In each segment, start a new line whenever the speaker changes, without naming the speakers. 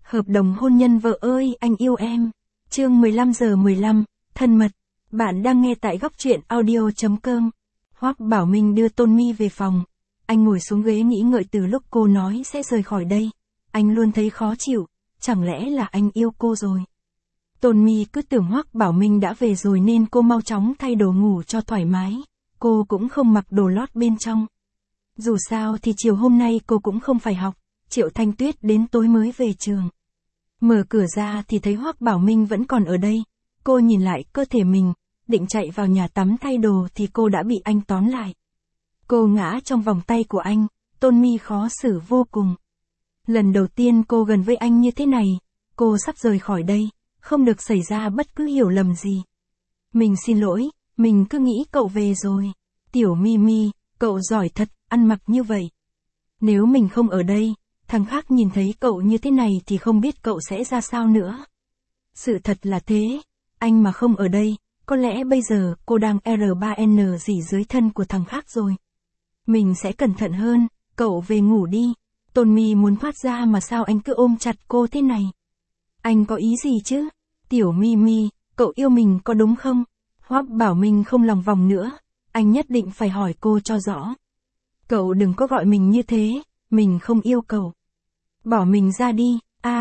Hợp đồng hôn nhân vợ ơi anh yêu em. Chương 15:15, thân mật. Bạn đang nghe tại góc truyện audio.com. Hoắc Bảo Minh đưa Tôn My về phòng. Anh ngồi xuống ghế nghĩ ngợi từ lúc cô nói sẽ rời khỏi đây. Anh luôn thấy khó chịu, chẳng lẽ là anh yêu cô rồi. Tôn My cứ tưởng Hoắc Bảo Minh đã về rồi nên cô mau chóng thay đồ ngủ cho thoải mái. Cô cũng không mặc đồ lót bên trong. Dù sao thì chiều hôm nay cô cũng không phải học, Triệu Thanh Tuyết đến tối mới về trường. Mở cửa ra thì thấy Hoắc Bảo Minh vẫn còn ở đây. Cô nhìn lại cơ thể mình, định chạy vào nhà tắm thay đồ thì cô đã bị anh tóm lại. Cô ngã trong vòng tay của anh, Tôn My khó xử vô cùng. Lần đầu tiên cô gần với anh như thế này, cô sắp rời khỏi đây, không được xảy ra bất cứ hiểu lầm gì. Mình xin lỗi, mình cứ nghĩ cậu về rồi. Tiểu Mimi, cậu giỏi thật, ăn mặc như vậy. Nếu mình không ở đây, thằng khác nhìn thấy cậu như thế này thì không biết cậu sẽ ra sao nữa. Sự thật là thế, anh mà không ở đây, có lẽ bây giờ cô đang R3N gì dưới thân của thằng khác rồi. Mình sẽ cẩn thận hơn, cậu về ngủ đi. Tôn My muốn thoát ra mà sao anh cứ ôm chặt cô thế này? Anh có ý gì chứ? Tiểu Mimi, cậu yêu mình có đúng không? Hoắc Bảo Minh không lòng vòng nữa, anh nhất định phải hỏi cô cho rõ. Cậu đừng có gọi mình như thế, mình không yêu cậu. Bỏ mình ra đi,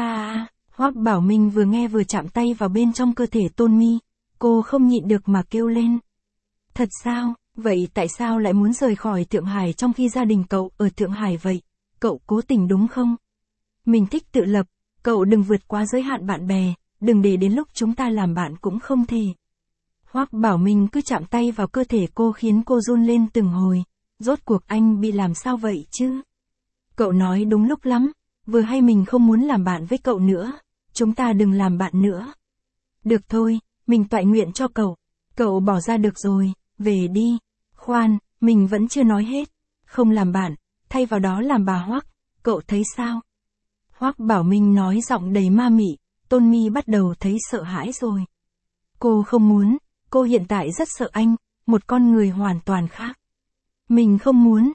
Hoắc Bảo Minh vừa nghe vừa chạm tay vào bên trong cơ thể Tôn My, cô không nhịn được mà kêu lên. Thật sao, vậy tại sao lại muốn rời khỏi Thượng Hải trong khi gia đình cậu ở Thượng Hải vậy? Cậu cố tình đúng không? Mình thích tự lập, cậu đừng vượt quá giới hạn bạn bè, đừng để đến lúc chúng ta làm bạn cũng không thể. Hoắc Bảo Minh cứ chạm tay vào cơ thể cô khiến cô run lên từng hồi, rốt cuộc anh bị làm sao vậy chứ? Cậu nói đúng lúc lắm, vừa hay mình không muốn làm bạn với cậu nữa, chúng ta đừng làm bạn nữa. Được thôi, mình toại nguyện cho cậu bỏ ra được rồi, về đi. Khoan, mình vẫn chưa nói hết, không làm bạn, thay vào đó làm bà Hoắc, cậu thấy sao? Hoắc Bảo Minh nói giọng đầy ma mị, Tôn My bắt đầu thấy sợ hãi rồi. Cô không muốn, cô hiện tại rất sợ anh, một con người hoàn toàn khác. Mình không muốn,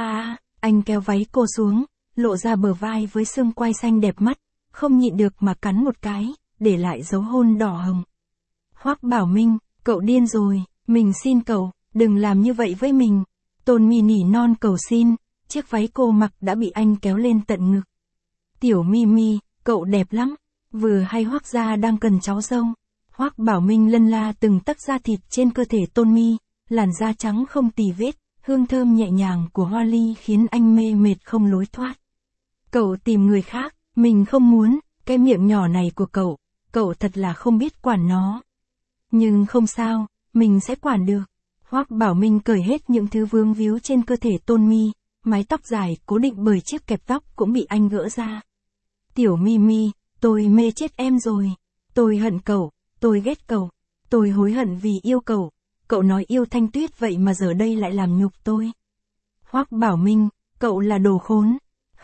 anh kéo váy cô xuống, lộ ra bờ vai với xương quai xanh đẹp mắt, không nhịn được mà cắn một cái, để lại dấu hôn đỏ hồng. Hoắc Bảo Minh, cậu điên rồi, mình xin cậu, đừng làm như vậy với mình. Tôn My nỉ non cầu xin, chiếc váy cô mặc đã bị anh kéo lên tận ngực. Tiểu Mimi, cậu đẹp lắm, vừa hay Hoắc gia đang cần cháu dâu. Hoắc Bảo Minh lân la từng tấc da thịt trên cơ thể Tôn My, làn da trắng không tì vết, hương thơm nhẹ nhàng của hoa ly khiến anh mê mệt không lối thoát. Cậu tìm người khác, mình không muốn, cái miệng nhỏ này của cậu thật là không biết quản nó. Nhưng không sao, mình sẽ quản được. Hoắc Bảo Minh cởi hết những thứ vướng víu trên cơ thể Tôn My, mái tóc dài cố định bởi chiếc kẹp tóc cũng bị anh gỡ ra. Tiểu Mimi, tôi mê chết em rồi. Tôi hận cậu, tôi ghét cậu, tôi hối hận vì yêu cậu. Cậu nói yêu Thanh Tuyết vậy mà giờ đây lại làm nhục tôi. Hoắc Bảo Minh, cậu là đồ khốn.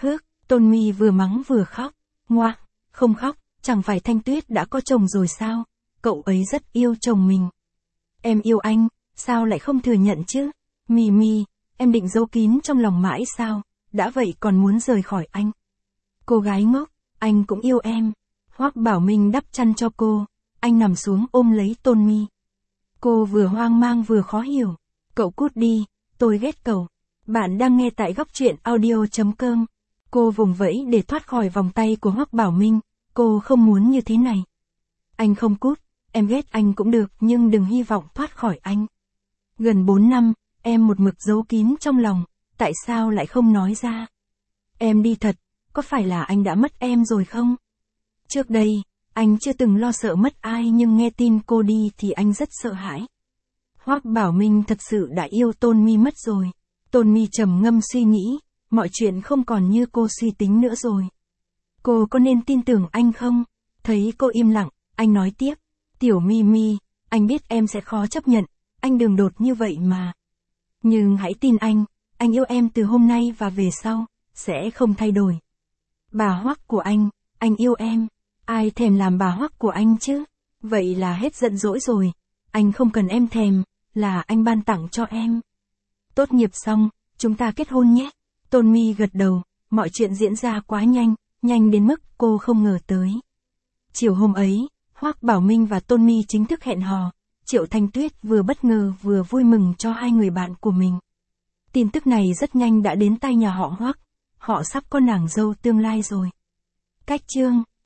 Tôn My vừa mắng vừa khóc. Ngoa, không khóc, chẳng phải Thanh Tuyết đã có chồng rồi sao? Cậu ấy rất yêu chồng mình. Em yêu anh, sao lại không thừa nhận chứ? Mimi, em định giấu kín trong lòng mãi sao? Đã vậy còn muốn rời khỏi anh. Cô gái ngốc, anh cũng yêu em. Hoắc Bảo Minh đắp chăn cho cô, anh nằm xuống ôm lấy Tôn My. Cô vừa hoang mang vừa khó hiểu. Cậu cút đi, tôi ghét cậu. Bạn đang nghe tại góc truyện audio.com. Cô vùng vẫy để thoát khỏi vòng tay của Hoắc Bảo Minh, cô không muốn như thế này. Anh không cút, em ghét anh cũng được nhưng đừng hy vọng thoát khỏi anh. Gần 4 năm, em một mực giấu kín trong lòng, tại sao lại không nói ra? Em đi thật, có phải là anh đã mất em rồi không? Trước đây, anh chưa từng lo sợ mất ai nhưng nghe tin cô đi thì anh rất sợ hãi. Hoắc Bảo Minh thật sự đã yêu Tôn My mất rồi. Tôn My trầm ngâm suy nghĩ, mọi chuyện không còn như cô suy tính nữa rồi. Cô có nên tin tưởng anh không? Thấy cô im lặng, anh nói tiếp. Tiểu Mimi, anh biết em sẽ khó chấp nhận, anh đường đột như vậy mà. Nhưng hãy tin anh yêu em từ hôm nay và về sau, sẽ không thay đổi. Bà Hoắc của anh yêu em. Ai thèm làm bà Hoắc của anh chứ? Vậy là hết giận dỗi rồi. Anh không cần em thèm, là anh ban tặng cho em. Tốt nghiệp xong, chúng ta kết hôn nhé. Tôn My gật đầu, mọi chuyện diễn ra quá nhanh, nhanh đến mức cô không ngờ tới. Chiều hôm ấy, Hoắc Bảo Minh và Tôn My chính thức hẹn hò. Triệu Thanh Tuyết vừa bất ngờ vừa vui mừng cho hai người bạn của mình. Tin tức này rất nhanh đã đến tai nhà họ Hoắc. Họ sắp có nàng dâu tương lai rồi. Cách chương